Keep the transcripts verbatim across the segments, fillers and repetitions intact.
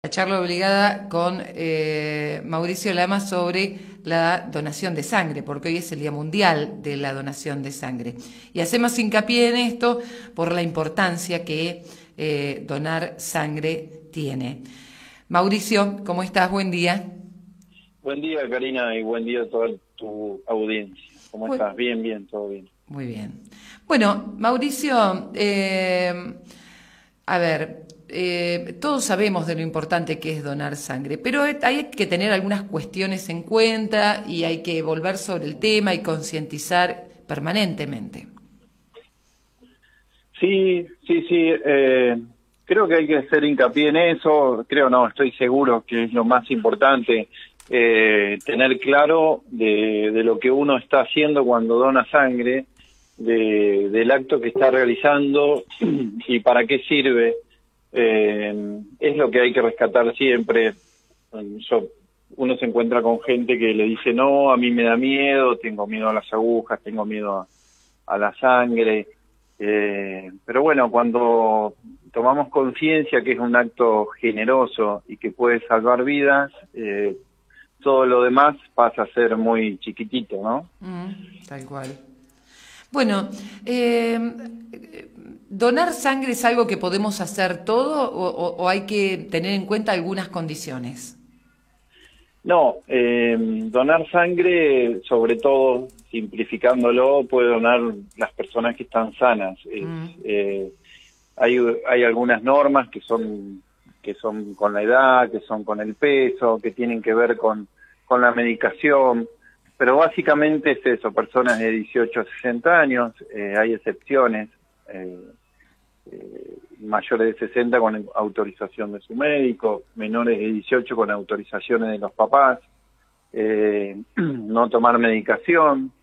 La charla obligada con eh, Mauricio Lama sobre la donación de sangre, porque hoy es el Día Mundial de la Donación de Sangre. Y hacemos hincapié en esto por la importancia que eh, donar sangre tiene. Mauricio, ¿cómo estás? Buen día. Buen día, Karina, y buen día a toda tu audiencia. ¿Cómo Muy, estás? Bien, bien, todo bien. muy bien. Bueno, Mauricio, eh, a ver, eh, todos sabemos de lo importante que es donar sangre, pero hay que tener algunas cuestiones en cuenta y hay que volver sobre el tema y concientizar permanentemente. Sí, sí, sí, eh, creo que hay que hacer hincapié en eso, creo no, estoy seguro que es lo más importante, eh, tener claro de, de lo que uno está haciendo cuando dona sangre, de, del acto que está realizando y para qué sirve. Eh, es lo que hay que rescatar siempre. Yo, uno se encuentra con gente que le dice, no, a mí me da miedo, tengo miedo a las agujas, tengo miedo a, a la sangre. Eh, pero bueno, cuando tomamos conciencia que es un acto generoso y que puede salvar vidas, eh, todo lo demás pasa a ser muy chiquitito, ¿no? Mm, tal cual. Bueno, eh, ¿donar sangre es algo que podemos hacer todo o, o, o hay que tener en cuenta algunas condiciones? No, eh, donar sangre, sobre todo, simplificándolo, puede donar las personas que están sanas. Es, Mm, eh, hay, hay algunas normas que son, que son con la edad, que son con el peso, que tienen que ver con, con la medicación, pero básicamente es eso, personas de dieciocho a sesenta años, eh, hay excepciones. Eh, eh, mayores de sesenta con autorización de su médico, menores de dieciocho con autorizaciones de los papás, eh, no tomar medicación,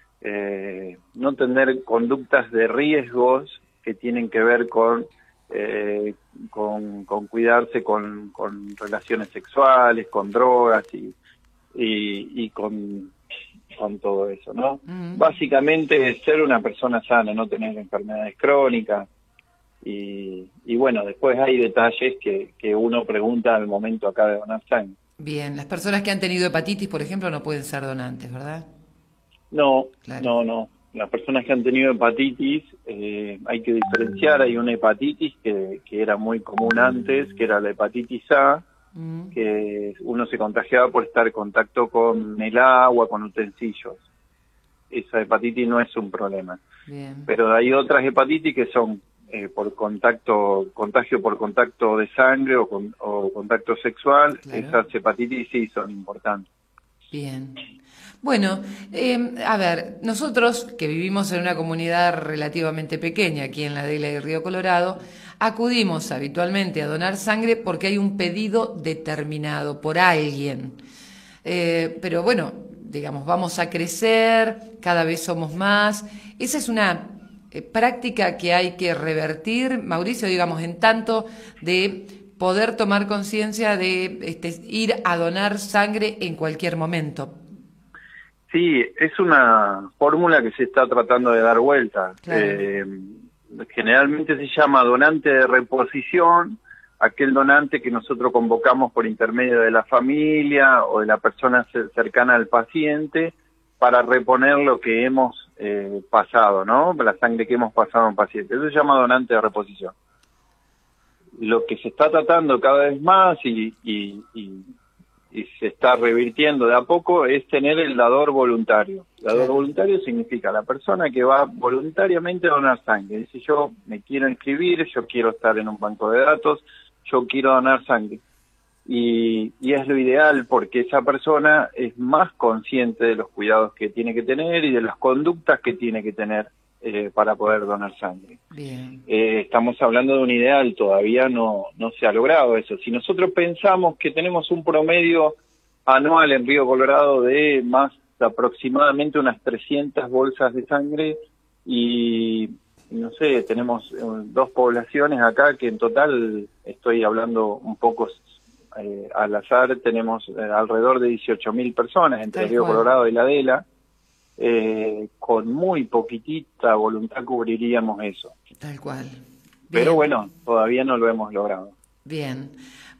eh, no tener conductas de riesgos que tienen que ver con, eh, con, con cuidarse con, con relaciones sexuales, con drogas y, y, y con, con todo eso, ¿no? mm. Básicamente ser una persona sana, no tener enfermedades crónicas. Y, y bueno, después hay detalles que, que uno pregunta al momento acá de donar sangre. Bien, las personas que han tenido hepatitis, por ejemplo, no pueden ser donantes, ¿verdad? No, Claro. no, no. Las personas que han tenido hepatitis, eh, hay que diferenciar. Hay una hepatitis que, que era muy común antes, que era la hepatitis A, Mm, que uno se contagiaba por estar en contacto con el agua, con utensilios. Esa hepatitis no es un problema. bien, Pero hay otras hepatitis que son eh, por contacto, contagio por contacto de sangre o, con, o contacto sexual. claro. Esas hepatitis sí son importantes. Bien. Bueno, eh, a ver, nosotros que vivimos en una comunidad relativamente pequeña aquí en la isla de Río Colorado, acudimos habitualmente a donar sangre porque hay un pedido determinado por alguien. Eh, pero bueno, digamos, vamos a crecer, cada vez somos más. Esa es una eh, práctica que hay que revertir, Mauricio, digamos, en tanto de poder tomar conciencia de este, ir a donar sangre en cualquier momento. Sí, es una fórmula que se está tratando de dar vuelta. Claro. Eh, generalmente se llama donante de reposición, aquel donante que nosotros convocamos por intermedio de la familia o de la persona cercana al paciente para reponer lo que hemos eh, pasado, ¿no? La sangre que hemos pasado a un paciente. Eso se llama donante de reposición. Lo que se está tratando cada vez más y, y, y, y se está revirtiendo de a poco es tener el dador voluntario. El dador Claro. voluntario significa la persona que va voluntariamente a donar sangre. Dice, yo me quiero inscribir, yo quiero estar en un banco de datos, yo quiero donar sangre. Y, y es lo ideal porque esa persona es más consciente de los cuidados que tiene que tener y de las conductas que tiene que tener eh, para poder donar sangre. Bien. Eh, estamos hablando de un ideal, todavía no, no se ha logrado eso. Si nosotros pensamos que tenemos un promedio anual en Río Colorado de más de aproximadamente unas trescientas bolsas de sangre y, no sé, tenemos eh, dos poblaciones acá que en total, estoy hablando un poco eh, al azar, tenemos eh, alrededor de dieciocho mil personas entre Tal Río cual. Colorado y La Adela. Eh, con muy poquitita voluntad cubriríamos eso. Tal cual. Pero Bien. bueno, todavía no lo hemos logrado. Bien.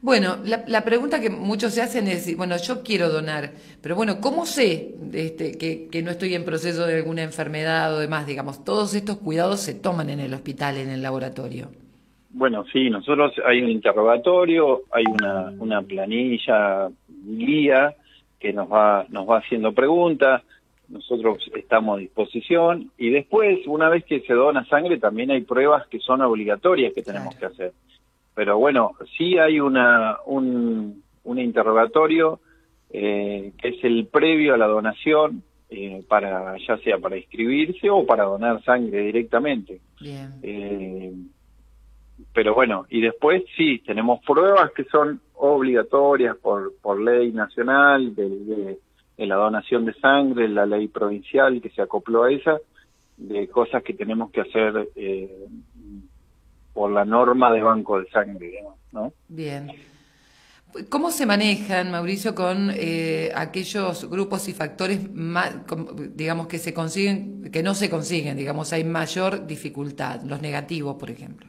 Bueno, la, la pregunta que muchos se hacen es, bueno, yo quiero donar, pero bueno, ¿cómo sé este, que, que no estoy en proceso de alguna enfermedad o demás? Digamos, todos estos cuidados se toman en el hospital, en el laboratorio. Bueno, sí, nosotros hay un interrogatorio, hay una, una planilla, guía, que nos va, nos va haciendo preguntas, nosotros estamos a disposición, y después, una vez que se dona sangre, también hay pruebas que son obligatorias que tenemos Claro. que hacer. Pero bueno, sí hay una, un, un interrogatorio eh, que es el previo a la donación, eh, para ya sea para inscribirse o para donar sangre directamente. Bien. Eh, pero bueno, y después sí, tenemos pruebas que son obligatorias por, por ley nacional, de, de, de la donación de sangre, la ley provincial que se acopló a esa, de cosas que tenemos que hacer eh, por la norma de banco de sangre, digamos, ¿no? Bien. ¿Cómo se manejan, Mauricio, con eh, aquellos grupos y factores, más, digamos, que se consiguen, que no se consiguen, digamos, hay mayor dificultad, los negativos, por ejemplo?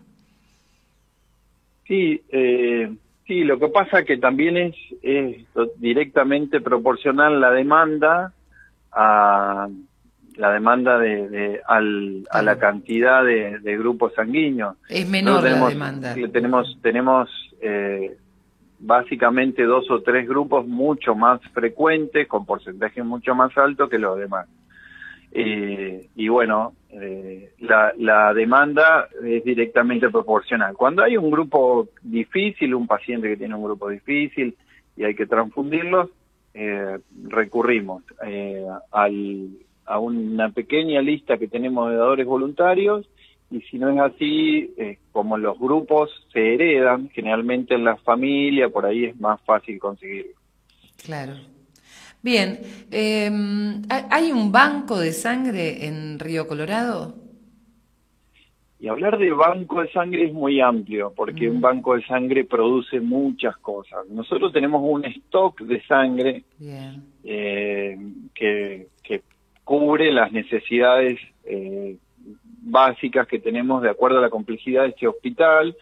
Sí, eh, sí, lo que pasa que también es, es directamente proporcional la demanda a la demanda de, de al, a la cantidad de, de grupos sanguíneos. Es Nosotros menor la tenemos, demanda. tenemos, tenemos eh, básicamente dos o tres grupos mucho más frecuentes, con porcentajes mucho más altos que los demás. Eh, y bueno, eh, la, la demanda es directamente proporcional. Cuando hay un grupo difícil, un paciente que tiene un grupo difícil y hay que transfundirlos, eh, recurrimos eh, al, a una pequeña lista que tenemos de dadores voluntarios, y si no es así, eh, como los grupos se heredan, generalmente en la familia, por ahí es más fácil conseguirlo. Claro. Bien, eh, ¿hay un banco de sangre en Río Colorado? Y hablar de banco de sangre es muy amplio, porque un banco de sangre produce muchas cosas. Nosotros tenemos un stock de sangre eh, que, que cubre las necesidades eh, básicas que tenemos de acuerdo a la complejidad de este hospital,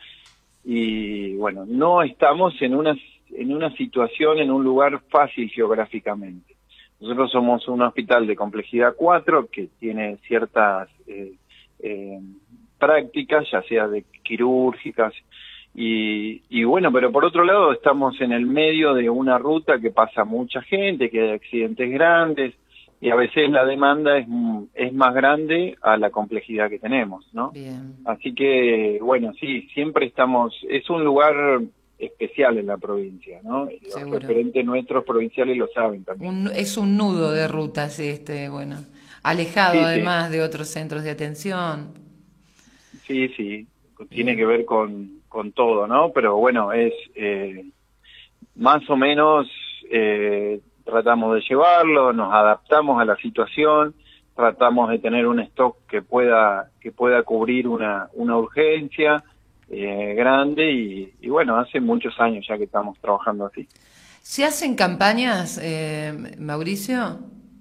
y bueno, no estamos en una, en una situación, en un lugar fácil geográficamente. Nosotros somos un hospital de complejidad cuatro que tiene ciertas eh, eh, prácticas, ya sea de quirúrgicas, y, y bueno, pero por otro lado estamos en el medio de una ruta que pasa mucha gente, que hay accidentes grandes, y a veces la demanda es, es más grande a la complejidad que tenemos, ¿no? Bien. Así que, bueno, sí, siempre estamos, es un lugar especial en la provincia, ¿no? Y los Seguro. referentes nuestros provinciales lo saben también. Un, es un nudo de rutas, este, bueno, alejado Sí, además sí. de otros centros de atención. Sí, sí, tiene que ver con, con todo, ¿no? Pero bueno, es eh, más o menos eh, tratamos de llevarlo, nos adaptamos a la situación, tratamos de tener un stock que pueda que pueda cubrir una, una urgencia eh, grande, y, y bueno, hace muchos años ya que estamos trabajando así. ¿Se hacen campañas, eh, Mauricio?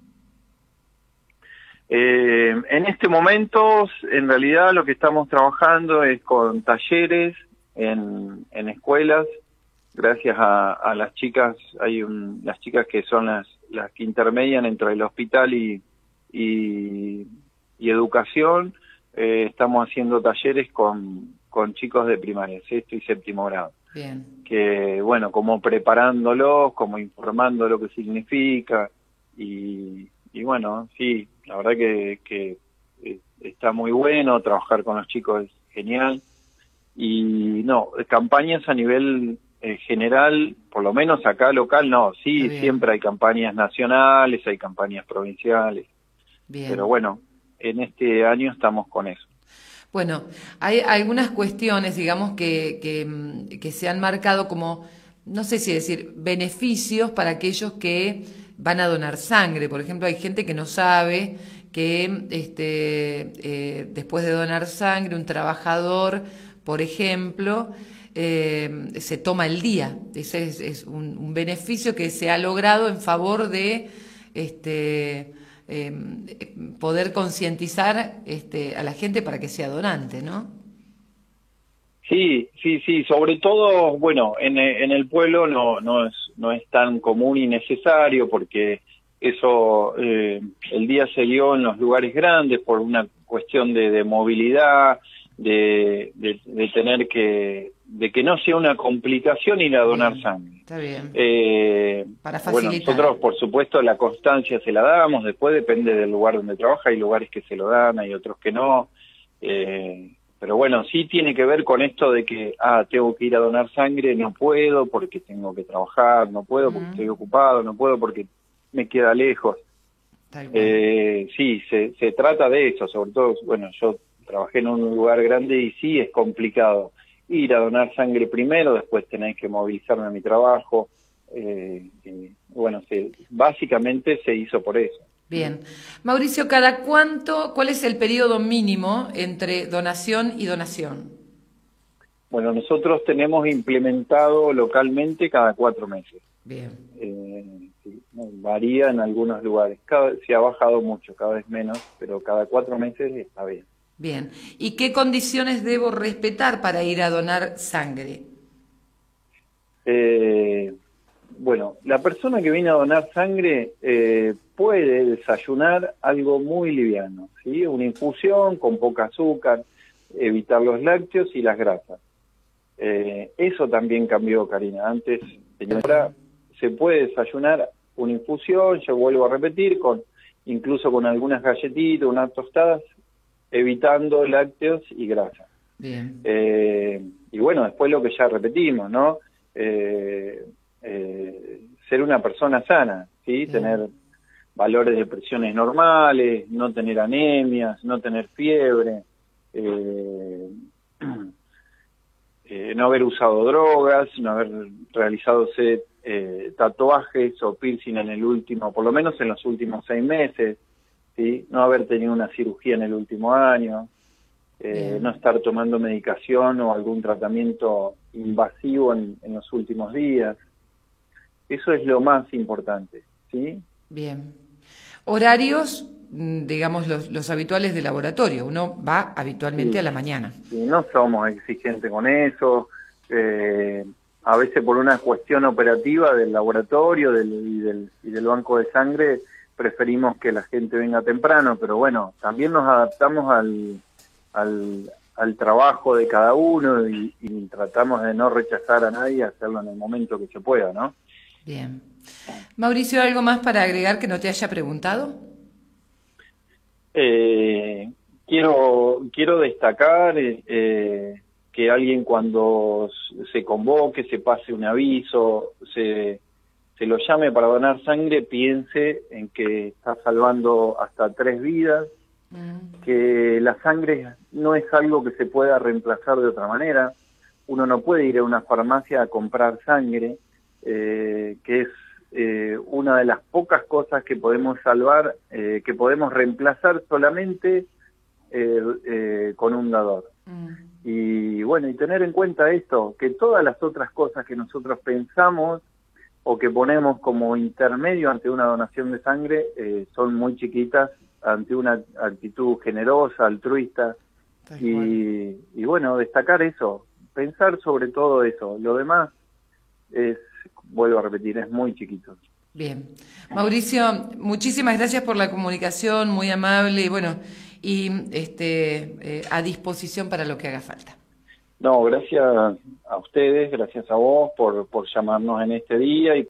Eh, en este momento, en realidad, lo que estamos trabajando es con talleres en, en escuelas. Gracias a, a las chicas, hay un, las chicas que son las, las que intermedian entre el hospital y, y, y educación. Eh, estamos haciendo talleres con, con chicos de primaria, sexto y séptimo grado. Bien. Que, bueno, como preparándolos, como informando lo que significa, y, y bueno, sí, la verdad que, que está muy bueno, trabajar con los chicos es genial. Y no, campañas a nivel eh, general, por lo menos acá local, no, sí, siempre hay campañas nacionales, hay campañas provinciales. Bien. Pero bueno, en este año estamos con eso. Bueno, hay algunas cuestiones, digamos, que, que, que se han marcado como, no sé si decir, beneficios para aquellos que van a donar sangre. Por ejemplo, hay gente que no sabe que este, eh, después de donar sangre, un trabajador, por ejemplo, eh, se toma el día. Ese es, es un, un beneficio que se ha logrado en favor de este, eh, poder concientizar este, a la gente para que sea donante, ¿no? Sí, sí, sí, sobre todo, bueno, en, e- en el pueblo no, no es, no es tan común y necesario porque eso, eh, el día se dio en los lugares grandes por una cuestión de, de movilidad, de, de, de tener que, de que no sea una complicación ir a donar Bien, sangre. está bien. Eh, Para bueno, facilitar. nosotros por supuesto la constancia se la damos, después depende del lugar donde trabaja, hay lugares que se lo dan, hay otros que no. Eh, pero bueno, sí tiene que ver con esto de que, ah, tengo que ir a donar sangre, no puedo porque tengo que trabajar, no puedo porque estoy Mm, ocupado, no puedo porque me queda lejos. tal cual. Eh, sí, se, se trata de eso, sobre todo, bueno, yo trabajé en un lugar grande y sí es complicado ir a donar sangre primero, después tenés que movilizarme a mi trabajo. Eh, y, bueno, se, básicamente se hizo por eso. Bien. Mauricio, ¿cada cuánto, cuál es el periodo mínimo entre donación y donación? Bueno, nosotros tenemos implementado localmente cada cuatro meses. Bien, Eh, sí, no, varía en algunos lugares. Cada, se ha bajado mucho, cada vez menos, pero cada cuatro meses está bien. bien. ¿Y qué condiciones debo respetar para ir a donar sangre? Eh, bueno, la persona que viene a donar sangre eh, puede desayunar algo muy liviano, ¿sí? Una infusión con poca azúcar, evitar los lácteos y las grasas. Eh, eso también cambió, Karina. Antes, señora, Bien, se puede desayunar una infusión, yo vuelvo a repetir, con incluso con algunas galletitas, unas tostadas, evitando lácteos y grasa. bien, Eh, y bueno, después lo que ya repetimos, ¿no? Eh, eh, ser una persona sana, ¿sí? bien, Tener valores de presiones normales, no tener anemias, no tener fiebre, eh, eh, no haber usado drogas, no haber realizado eh, tatuajes o piercing en el último, por lo menos en los últimos seis meses, ¿sí? No haber tenido una cirugía en el último año, eh, no bien, estar tomando medicación o algún tratamiento invasivo en, en los últimos días. Eso es lo más importante, ¿sí? bien. Horarios, mm, digamos, los, los habituales de laboratorio. Uno va habitualmente a Sí, la mañana. sí, no somos exigentes con eso. Eh, a veces por una cuestión operativa del laboratorio del, y, del, y del banco de sangre preferimos que la gente venga temprano, pero bueno, también nos adaptamos al, al, al trabajo de cada uno y, y tratamos de no rechazar a nadie, hacerlo en el momento que se pueda, ¿no? Bien. Mauricio, ¿algo más para agregar que no te haya preguntado? Eh, quiero, quiero destacar eh, que alguien cuando se convoque, se pase un aviso, se, se lo llame para donar sangre, piense en que está salvando hasta tres vidas, Mm, que la sangre no es algo que se pueda reemplazar de otra manera. Uno no puede ir a una farmacia a comprar sangre, eh, que es eh, una de las pocas cosas que podemos salvar, eh, que podemos reemplazar solamente eh, eh, con un dador. mm, Y bueno, y tener en cuenta esto, que todas las otras cosas que nosotros pensamos o que ponemos como intermedio ante una donación de sangre eh, son muy chiquitas ante una actitud generosa, altruista, tal cual. y, y bueno, destacar eso, pensar sobre todo eso. Lo demás es, vuelvo a repetir, es muy chiquito. Bien. Mauricio, muchísimas gracias por la comunicación, muy amable y bueno, y este, eh, a disposición para lo que haga falta. No, gracias a ustedes, gracias a vos por, por llamarnos en este día y